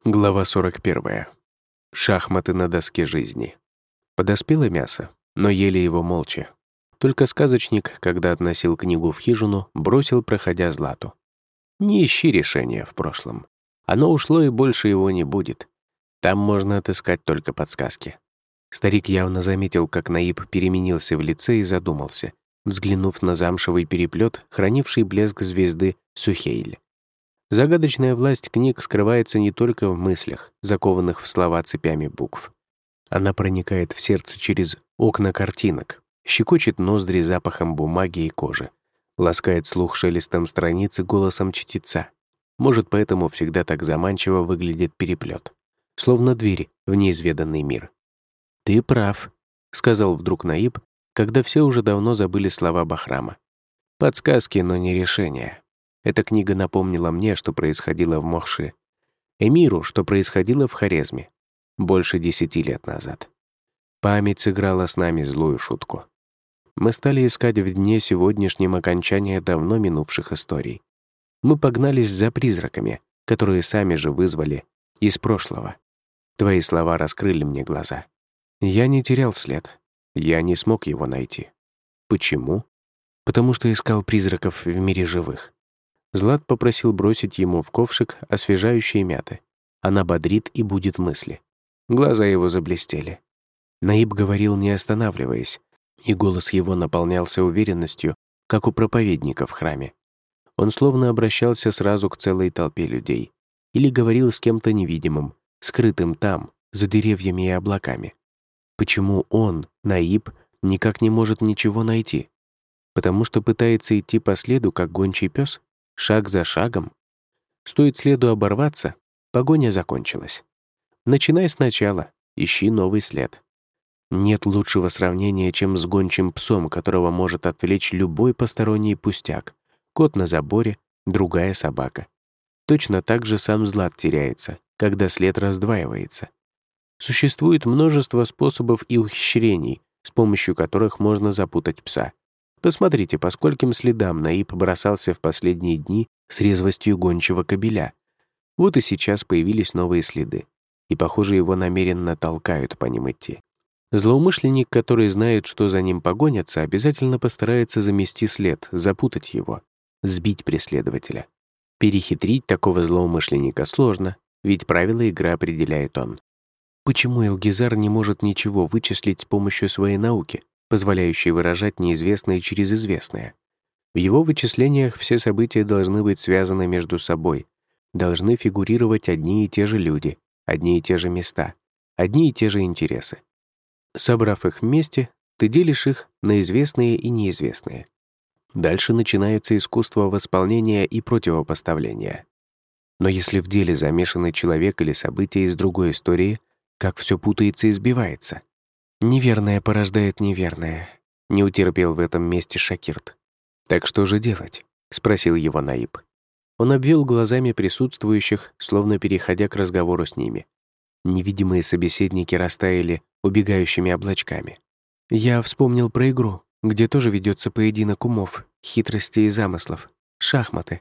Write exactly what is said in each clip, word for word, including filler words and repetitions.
Глава сорок первая. Шахматы на доске жизни. Подоспело мясо, но ели его молча. Только сказочник, когда относил книгу в хижину, бросил, проходя Злату: «Не ищи решения в прошлом. Оно ушло, и больше его не будет. Там можно отыскать только подсказки». Старик явно заметил, как Наиб переменился в лице, и задумался, взглянув на замшевый переплет, хранивший блеск звезды Сухейль. Загадочная власть книг скрывается не только в мыслях, закованных в слова цепями букв. Она проникает в сердце через окна картинок, щекочет ноздри запахом бумаги и кожи, ласкает слух шелестом страниц и голосом чтеца. Может, поэтому всегда так заманчиво выглядит переплет, словно дверь в неизведанный мир. «Ты прав», — сказал вдруг Наиб, когда все уже давно забыли слова Бахрама. «Подсказки, но не решения. Эта книга напомнила мне, что происходило в Мохши, эмиру, что происходило в Хорезме больше десяти лет назад. Память сыграла с нами злую шутку. Мы стали искать в дне сегодняшнем окончания давно минувших историй. Мы погнались за призраками, которые сами же вызвали из прошлого. Твои слова раскрыли мне глаза. Я не терял след. Я не смог его найти. Почему? Потому что искал призраков в мире живых. Злат попросил бросить ему в ковшик освежающие мяты. Она бодрит и будет мысли. Глаза его заблестели. Наиб говорил, не останавливаясь, и голос его наполнялся уверенностью, как у проповедника в храме. Он словно обращался сразу к целой толпе людей или говорил с кем-то невидимым, скрытым там, за деревьями и облаками. Почему он, Наиб, никак не может ничего найти? Потому что пытается идти по следу, как гончий пес? Шаг за шагом? Стоит следу оборваться, погоня закончилась. Начинай сначала, ищи новый след. Нет лучшего сравнения, чем с гончим псом, которого может отвлечь любой посторонний пустяк. Кот на заборе, другая собака. Точно так же сам Злат теряется, когда след раздваивается. Существует множество способов и ухищрений, с помощью которых можно запутать пса. Посмотрите, по скольким следам Наиб бросался в последние дни с резвостью гончего кобеля. Вот и сейчас появились новые следы, и, похоже, его намеренно толкают по ним идти. Злоумышленник, который знает, что за ним погонятся, обязательно постарается замести след, запутать его, сбить преследователя. Перехитрить такого злоумышленника сложно, ведь правила игры определяет он. Почему Элгизар не может ничего вычислить с помощью своей науки, позволяющей выражать неизвестное через известное? В его вычислениях все события должны быть связаны между собой, должны фигурировать одни и те же люди, одни и те же места, одни и те же интересы. Собрав их вместе, ты делишь их на известные и неизвестные. Дальше начинается искусство восполнения и противопоставления. Но если в деле замешаны человек или события из другой истории, как все путается и сбивается. Неверное порождает неверное. Не утерпел в этом месте Шакирт. «Так что же делать?» — спросил его Наиб. Он обвел глазами присутствующих, словно переходя к разговору с ними. Невидимые собеседники растаяли убегающими облачками. «Я вспомнил про игру, где тоже ведется поединок умов, хитростей и замыслов, шахматы.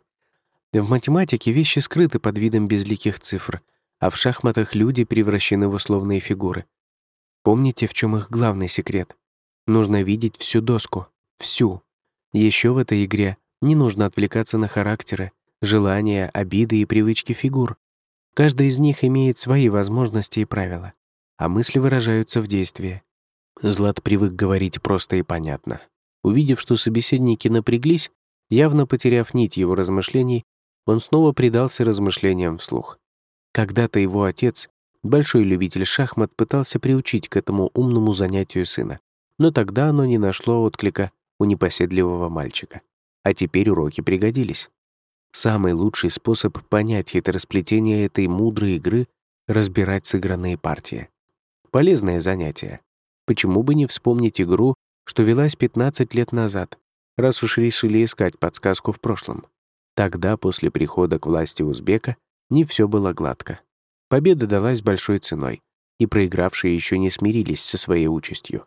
В математике вещи скрыты под видом безликих цифр, а в шахматах люди превращены в условные фигуры. Помните, в чем их главный секрет? Нужно видеть всю доску, всю. Еще в этой игре не нужно отвлекаться на характеры, желания, обиды и привычки фигур. Каждый из них имеет свои возможности и правила, а мысли выражаются в действии». Злат привык говорить просто и понятно. Увидев, что собеседники напряглись, явно потеряв нить его размышлений, он снова предался размышлениям вслух. Когда-то его отец, большой любитель шахмат, пытался приучить к этому умному занятию сына, но тогда оно не нашло отклика у непоседливого мальчика. А теперь уроки пригодились. Самый лучший способ понять хитросплетение этой мудрой игры — разбирать сыгранные партии. Полезное занятие. Почему бы не вспомнить игру, что велась пятнадцать лет назад, раз уж решили искать подсказку в прошлом? Тогда, после прихода к власти узбека, не все было гладко. Победа далась большой ценой, и проигравшие еще не смирились со своей участью.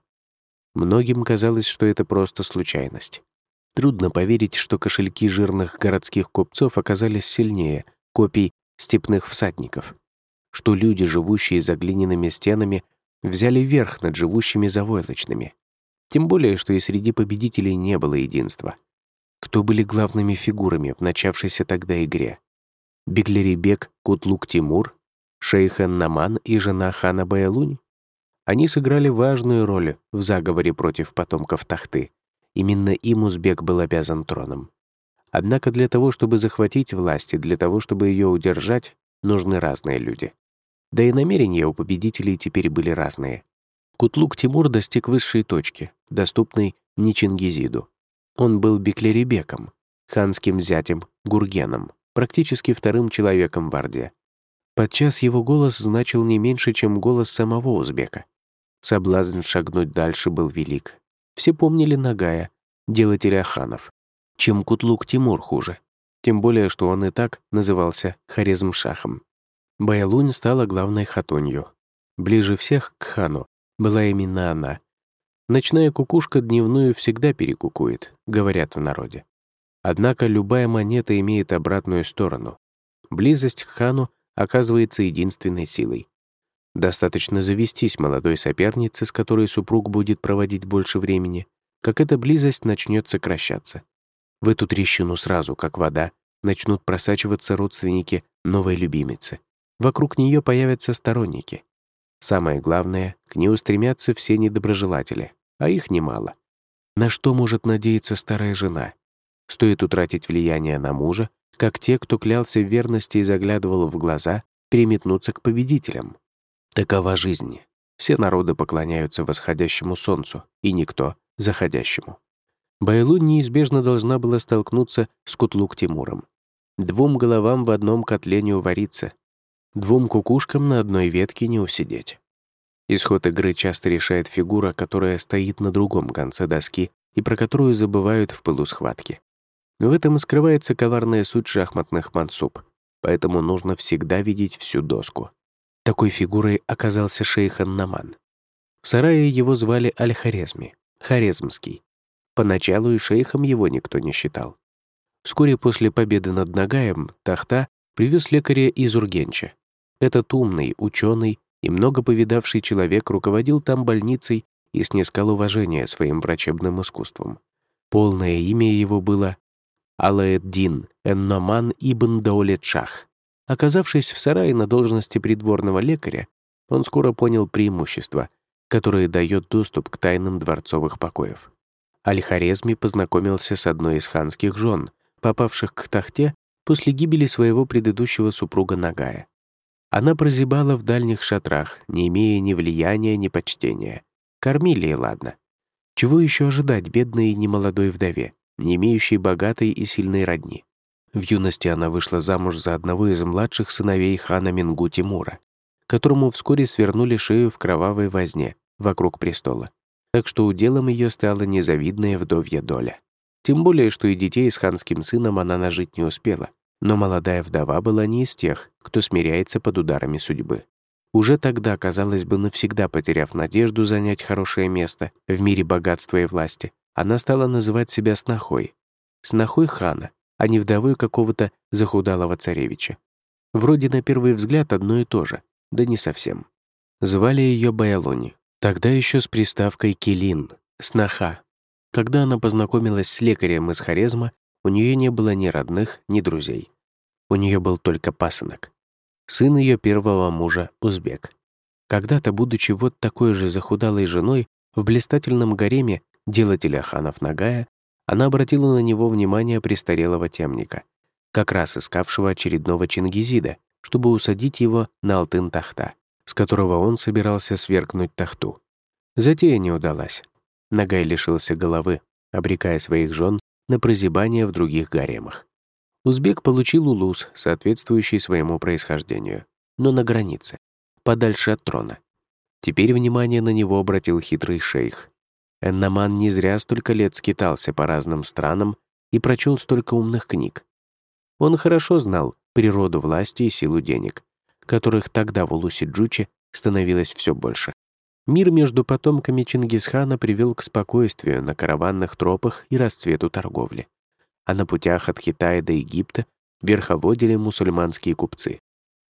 Многим казалось, что это просто случайность. Трудно поверить, что кошельки жирных городских купцов оказались сильнее копий степных всадников. что люди, живущие за глиняными стенами, взяли верх над живущими за войлочными. Тем более, что и среди победителей не было единства. Кто были главными фигурами в начавшейся тогда игре? Беглерибек Кутлук-Тимур, шейх Эн-Наман и жена хана Баялунь? Они сыграли важную роль в заговоре против потомков Тахты. Именно им узбек был обязан троном. Однако для того, чтобы захватить власть и для того, чтобы ее удержать, нужны разные люди. Да и намерения у победителей теперь были разные. Кутлук-Тимур достиг высшей точки, доступной не Чингизиду. Он был Беклерибеком, ханским зятем Гургеном, практически вторым человеком в Орде. Подчас его голос значил не меньше, чем голос самого узбека. Соблазн шагнуть дальше был велик. Все помнили Нагая, делателя ханов. Чем Кутлук-Тимур хуже. Тем более, что он и так назывался Хорезм-Шахом. Баялунь стала главной хатунью. Ближе всех к хану была именно она. Ночная кукушка дневную всегда перекукует, говорят в народе. Однако любая монета имеет обратную сторону. Близость к хану оказывается единственной силой. Достаточно завестись молодой сопернице, с которой супруг будет проводить больше времени, как эта близость начнет сокращаться. В эту трещину сразу, как вода, начнут просачиваться родственники новой любимицы. Вокруг нее появятся сторонники. Самое главное, к ней устремятся все недоброжелатели, а их немало. На что может надеяться старая жена? Стоит утратить влияние на мужа, как те, кто клялся в верности и заглядывал в глаза, переметнуться к победителям. Такова жизнь. Все народы поклоняются восходящему солнцу, и никто — заходящему. Баялунь неизбежно должна была столкнуться с Кутлук-Тимуром. Двум головам в одном котле не увариться, двум кукушкам на одной ветке не усидеть. Исход игры часто решает фигура, которая стоит на другом конце доски и про которую забывают в пылу схватки. В этом и скрывается коварная суть шахматных мансуб, поэтому нужно всегда видеть всю доску. Такой фигурой оказался шейх Эн-Наман. В сарае его звали Аль-Хорезми, Хорезмский. Поначалу и шейхом его никто не считал. Вскоре после победы над Нагаем Тахта привез лекаря из Ургенча. Этот умный, ученый и много повидавший человек руководил там больницей и снискал уважение своим врачебным искусством. Полное имя его было Алаэддин Эн-Номан ибн Даулет-Шах. Оказавшись в сарае на должности придворного лекаря, он скоро понял преимущества, которые дает доступ к тайнам дворцовых покоев. Аль-Хорезми познакомился с одной из ханских жен, попавших к Тахте после гибели своего предыдущего супруга Нагая. Она прозябала в дальних шатрах, не имея ни влияния, ни почтения. Кормили и ладно. Чего еще ожидать бедной и немолодой вдове, не имеющей богатой и сильной родни? В юности она вышла замуж за одного из младших сыновей хана Мингу Тимура, которому вскоре свернули шею в кровавой возне вокруг престола. Так что уделом ее стала незавидная вдовья доля. Тем более, что и детей с ханским сыном она нажить не успела, но молодая вдова была не из тех, кто смиряется под ударами судьбы. Уже тогда, казалось бы, навсегда потеряв надежду занять хорошее место в мире богатства и власти, она стала называть себя снохой. Снохой хана, а не вдовой какого-то захудалого царевича. Вроде на первый взгляд одно и то же, да не совсем. Звали ее Баялунь, тогда еще с приставкой «Килин», сноха. Когда она познакомилась с лекарем из Хорезма, у нее не было ни родных, ни друзей. У нее был только пасынок. Сын ее первого мужа, узбек. Когда-то, будучи вот такой же захудалой женой, в блистательном гареме делателя ханов Нагая, она обратила на него внимание престарелого темника, как раз искавшего очередного Чингизида, чтобы усадить его на Алтын-Тахта, с которого он собирался свергнуть Тахту. Затея не удалась. Нагай лишился головы, обрекая своих жен на прозябание в других гаремах. Узбек получил улус, соответствующий своему происхождению, но на границе, подальше от трона. Теперь внимание на него обратил хитрый шейх. Эн-Наман не зря столько лет скитался по разным странам и прочел столько умных книг. Он хорошо знал природу власти и силу денег, которых тогда в Улусе-Джуче становилось все больше. Мир между потомками Чингисхана привел к спокойствию на караванных тропах и расцвету торговли. А на путях от Китая до Египта верховодили мусульманские купцы.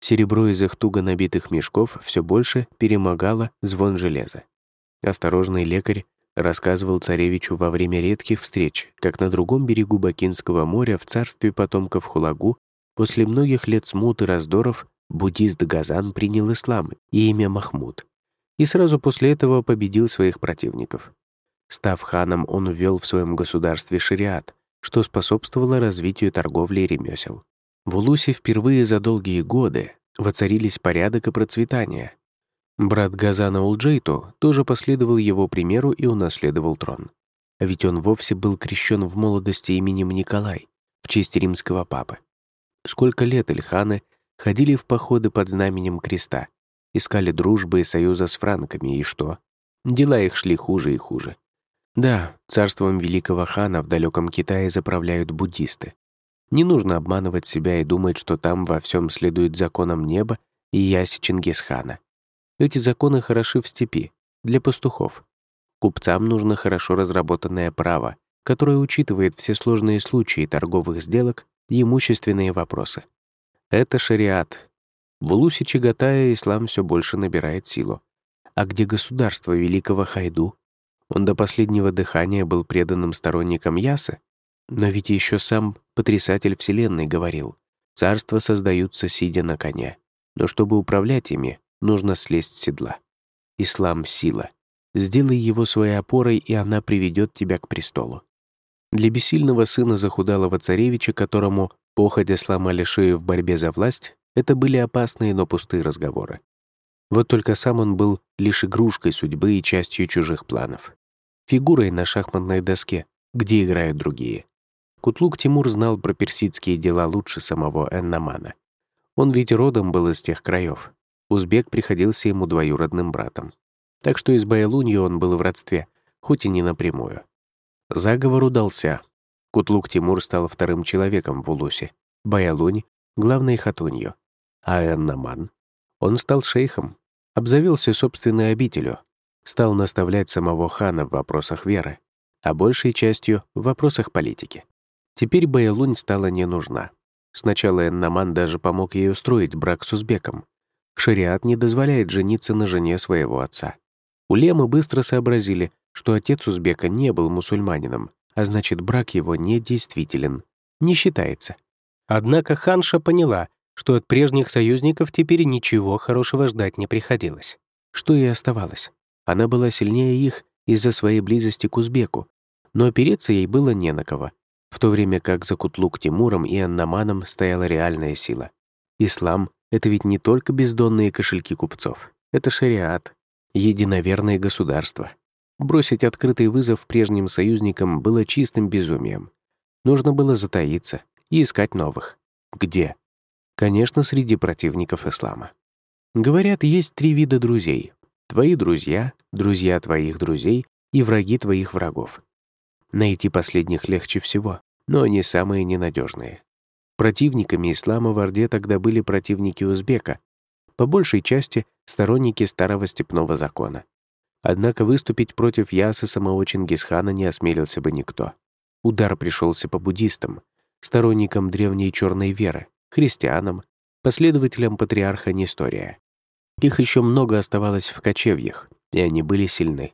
Серебро из их туго набитых мешков все больше перемогало звон железа. Осторожный лекарь рассказывал царевичу во время редких встреч, как на другом берегу Бакинского моря в царстве потомков Хулагу после многих лет смут и раздоров буддист Газан принял ислам и имя Махмуд, и сразу после этого победил своих противников. Став ханом, он ввел в своем государстве шариат, что способствовало развитию торговли и ремесел. В Улусе впервые за долгие годы воцарились порядок и процветание. Брат Газана Улджейту тоже последовал его примеру и унаследовал трон. А ведь он вовсе был крещен в молодости именем Николай, в честь римского папы. Сколько лет ильханы ходили в походы под знаменем креста, искали дружбы и союза с франками, и что? Дела их шли хуже и хуже. Да, царством великого хана в далеком Китае заправляют буддисты. Не нужно обманывать себя и думать, что там во всем следует законам неба и яси Чингисхана. Эти законы хороши в степи, для пастухов. Купцам нужно хорошо разработанное право, которое учитывает все сложные случаи торговых сделок и имущественные вопросы. Это шариат. В Улусе Чагатая ислам все больше набирает силу. А где государство великого Хайду? Он до последнего дыхания был преданным сторонником Ясы, но ведь еще сам потрясатель Вселенной говорил: царства создаются, сидя на коне, но чтобы управлять ими, нужно слезть с седла. Ислам — сила. Сделай его своей опорой, и она приведет тебя к престолу. Для бессильного сына захудалого царевича, которому походя сломали шею в борьбе за власть, это были опасные, но пустые разговоры. Вот только сам он был лишь игрушкой судьбы и частью чужих планов. Фигурой на шахматной доске, где играют другие. Кутлук Тимур знал про персидские дела лучше самого Эн-Намана. Он ведь родом был из тех краев. Узбек приходился ему двоюродным братом. Так что и с Баялунью он был в родстве, хоть и не напрямую. Заговор удался. Кутлук Тимур стал вторым человеком в Улусе. Баялунь — главной хатунью. А Эн-Наман? Он стал шейхом, обзавелся собственной обителью, стал наставлять самого хана в вопросах веры, а большей частью — в вопросах политики. Теперь Баялунь стала не нужна. Сначала Эн-Наман даже помог ей устроить брак с узбеком. Шариат не дозволяет жениться на жене своего отца. Улемы быстро сообразили, что отец узбека не был мусульманином, а значит, брак его недействителен, не считается. Однако ханша поняла, что от прежних союзников теперь ничего хорошего ждать не приходилось. Что ей оставалось? Она была сильнее их из-за своей близости к узбеку, но опереться ей было не на кого, в то время как за Кутлук Тимуром и Эн-Наманом стояла реальная сила. Ислам — это ведь не только бездонные кошельки купцов, это шариат, единоверное государство. Бросить открытый вызов прежним союзникам было чистым безумием. Нужно было затаиться и искать новых. Где? Конечно, среди противников ислама. Говорят, есть три вида друзей. Твои друзья, друзья твоих друзей и враги твоих врагов. Найти последних легче всего, но они самые ненадежные. Противниками ислама в Орде тогда были противники узбека, по большей части сторонники старого степного закона. Однако выступить против Ясы самого Чингисхана не осмелился бы никто. Удар пришелся по буддистам, сторонникам древней черной веры, христианам, последователям патриарха Нестория. Их еще много оставалось в кочевьях, и они были сильны.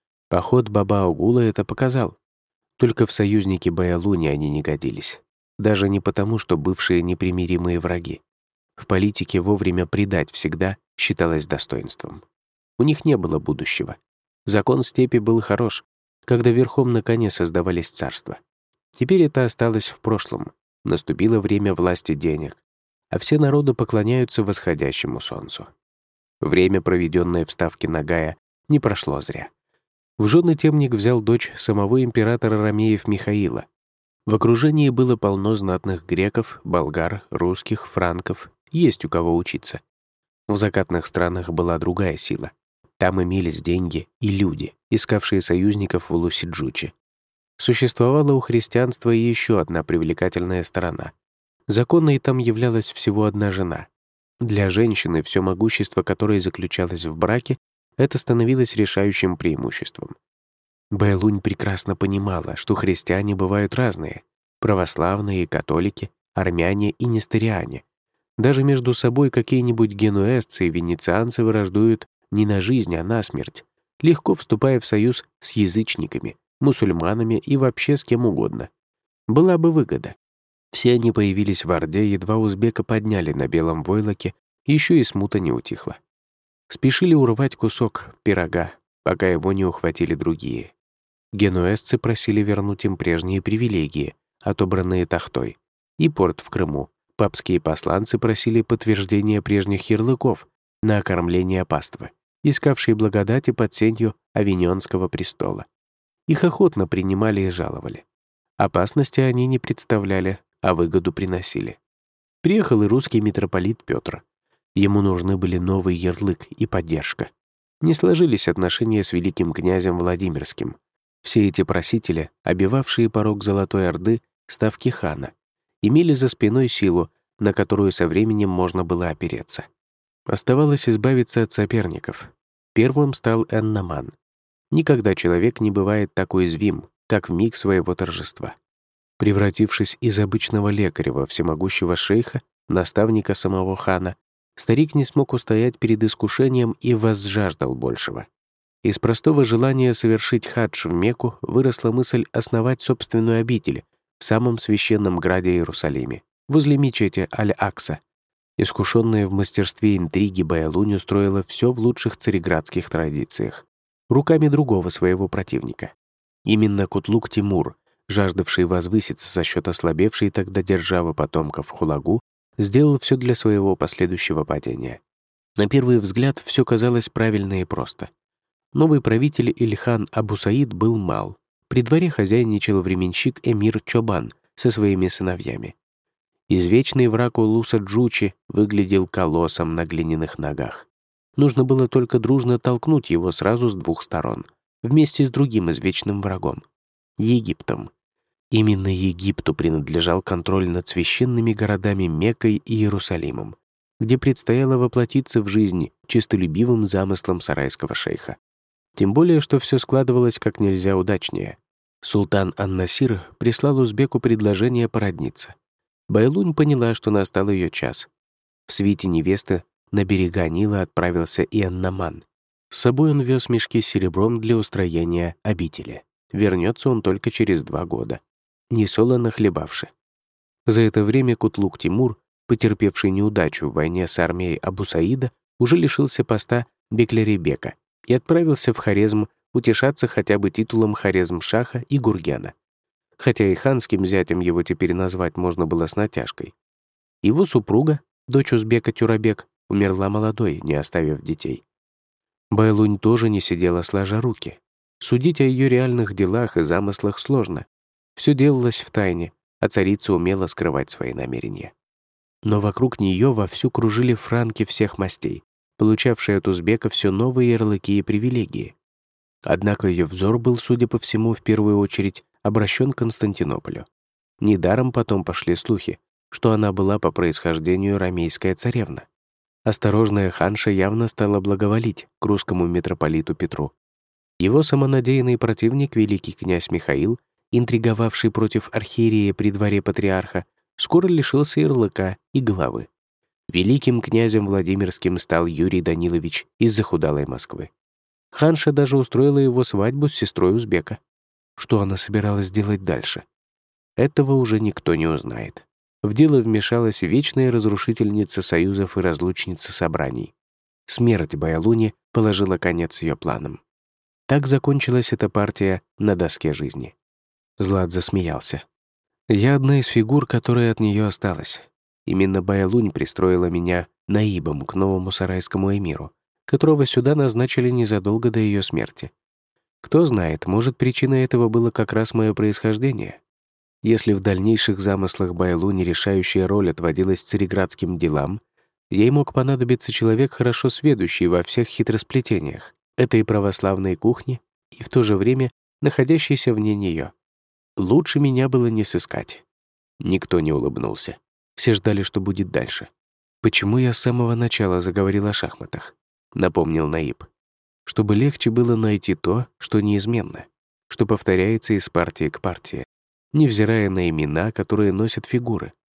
Поход Баба-Аугула это показал. Только в союзники Баялуни они не годились. Даже не потому, что бывшие непримиримые враги. В политике вовремя предать всегда считалось достоинством. У них не было будущего. Закон степи был хорош, когда верхом на коне создавались царства. Теперь это осталось в прошлом. Наступило время власти денег, а все народы поклоняются восходящему солнцу. Время, проведенное в ставке Нагая, не прошло зря. В жены темник взял дочь самого императора Ромеев Михаила. В окружении было полно знатных греков, болгар, русских, франков, есть у кого учиться. В закатных странах была другая сила. Там имелись деньги и люди, искавшие союзников в Улусе-Джучи. Существовала у христианства и еще одна привлекательная сторона. Законной там являлась всего одна жена. Для женщины, все могущество которой заключалось в браке, это становилось решающим преимуществом. Байлунь прекрасно понимала, что христиане бывают разные — православные, католики, армяне и несториане. Даже между собой какие-нибудь генуэзцы и венецианцы враждуют не на жизнь, а на смерть, легко вступая в союз с язычниками, мусульманами и вообще с кем угодно. Была бы выгода. Все они появились в Орде, едва узбека подняли на белом войлоке, еще и смута не утихла. Спешили урвать кусок пирога, пока его не ухватили другие. Генуэзцы просили вернуть им прежние привилегии, отобранные Тахтой, и порт в Крыму. Папские посланцы просили подтверждения прежних ярлыков на окормление паствы, искавшие благодати под сенью Авиньонского престола. Их охотно принимали и жаловали. Опасности они не представляли, а выгоду приносили. Приехал и русский митрополит Петр. Ему нужны были новый ярлык и поддержка. Не сложились отношения с великим князем Владимирским. Все эти просители, обивавшие порог Золотой Орды, ставки хана, имели за спиной силу, на которую со временем можно было опереться. Оставалось избавиться от соперников. Первым стал Энноман. Никогда человек не бывает так уязвим, как в миг своего торжества. Превратившись из обычного лекаря во всемогущего шейха, наставника самого хана, старик не смог устоять перед искушением и возжаждал большего. Из простого желания совершить хадж в Мекку выросла мысль основать собственную обитель в самом священном граде Иерусалиме, возле мечети Аль-Акса. Искушенная в мастерстве интриги Баялунь устроила все в лучших цареградских традициях, руками другого своего противника. Именно Кутлук-Тимур, жаждавший возвыситься за счет ослабевшей тогда державы потомков Хулагу, сделал все для своего последующего падения. На первый взгляд все казалось правильно и просто. Новый правитель Ильхан Абу Саид был мал. При дворе хозяйничал временщик эмир Чобан со своими сыновьями. Извечный враг Улуса Джучи выглядел колоссом на глиняных ногах. Нужно было только дружно толкнуть его сразу с двух сторон, вместе с другим извечным врагом — Египтом. Именно Египту принадлежал контроль над священными городами Меккой и Иерусалимом, где предстояло воплотиться в жизнь честолюбивым замыслом сарайского шейха. Тем более, что все складывалось как нельзя удачнее. Султан ан-Насир прислал узбеку предложение породниться. Байлунь поняла, что настал ее час. В свите невесты на берега Нила отправился и Аннаман. С собой он вез мешки с серебром для устроения обители. Вернется он только через два года, несолоно хлебавши. За это время Кутлук-Тимур, потерпевший неудачу в войне с армией Абу Саида, уже лишился поста Беклеребека и отправился в Хорезм утешаться хотя бы титулом Хорезм-шаха и Гургена, хотя и ханским зятем его теперь назвать можно было с натяжкой. Его супруга, дочь узбека Тюрабек, умерла молодой, не оставив детей. Байлунь тоже не сидела сложа руки. Судить о ее реальных делах и замыслах сложно. Все делалось в тайне, а царица умела скрывать свои намерения. Но вокруг нее вовсю кружили франки всех мастей, получавшие от узбека все новые ярлыки и привилегии. Однако ее взор был, судя по всему, в первую очередь обращен к Константинополю. Недаром потом пошли слухи, что она была по происхождению ромейская царевна. Осторожная ханша явно стала благоволить к русскому митрополиту Петру. Его самонадеянный противник, великий князь Михаил, интриговавший против архиерея при дворе патриарха, скоро лишился ярлыка и главы. Великим князем Владимирским стал Юрий Данилович из захудалой Москвы. Ханша даже устроила его свадьбу с сестрой узбека. Что она собиралась делать дальше? Этого уже никто не узнает. В дело вмешалась вечная разрушительница союзов и разлучница собраний. Смерть Баялуни положила конец ее планам. Так закончилась эта партия на доске жизни. Злат засмеялся. «Я одна из фигур, которая от нее осталась. Именно Баялунь пристроила меня наибом к новому сарайскому эмиру, которого сюда назначили незадолго до ее смерти. Кто знает, может, причиной этого было как раз мое происхождение. Если в дальнейших замыслах Баялуни решающая роль отводилась цареградским делам, ей мог понадобиться человек, хорошо сведущий во всех хитросплетениях этой православной кухни и в то же время находящийся вне нее. Лучше меня было не сыскать». Никто не улыбнулся. Все ждали, что будет дальше. «Почему я с самого начала заговорил о шахматах?» — напомнил Наиб. «Чтобы легче было найти то, что неизменно, что повторяется из партии к партии, невзирая на имена, которые носят фигуры.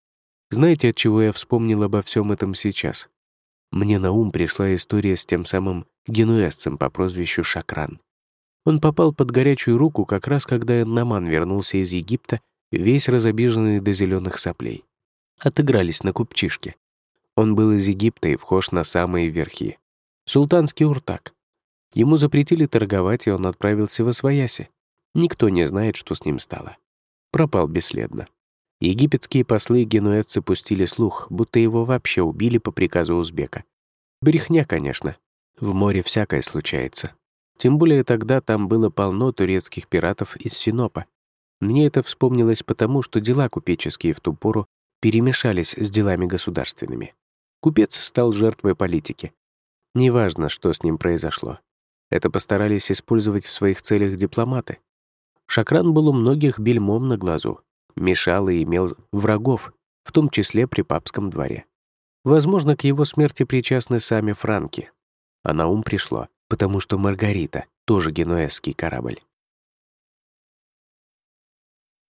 Знаете, от чего я вспомнил обо всем этом сейчас? Мне на ум пришла история с тем самым генуэзцем по прозвищу Шакран. Он попал под горячую руку как раз когда Наман вернулся из Египта, весь разобиженный до зеленых соплей. Отыгрались на купчишке. Он был из Египта и вхож на самые верхи. Султанский уртак. Ему запретили торговать, и он отправился во свояси. Никто не знает, что с ним стало. Пропал бесследно. Египетские послы и генуэзцы пустили слух, будто его вообще убили по приказу узбека. Брехня, конечно. В море всякое случается. Тем более тогда там было полно турецких пиратов из Синопа. Мне это вспомнилось потому, что дела купеческие в ту пору перемешались с делами государственными. Купец стал жертвой политики. Неважно, что с ним произошло. Это постарались использовать в своих целях дипломаты. Шакран был у многих бельмом на глазу, мешал и имел врагов, в том числе при папском дворе. Возможно, к его смерти причастны сами франки. А на ум пришло, потому что Маргарита, тоже генуэзский корабль,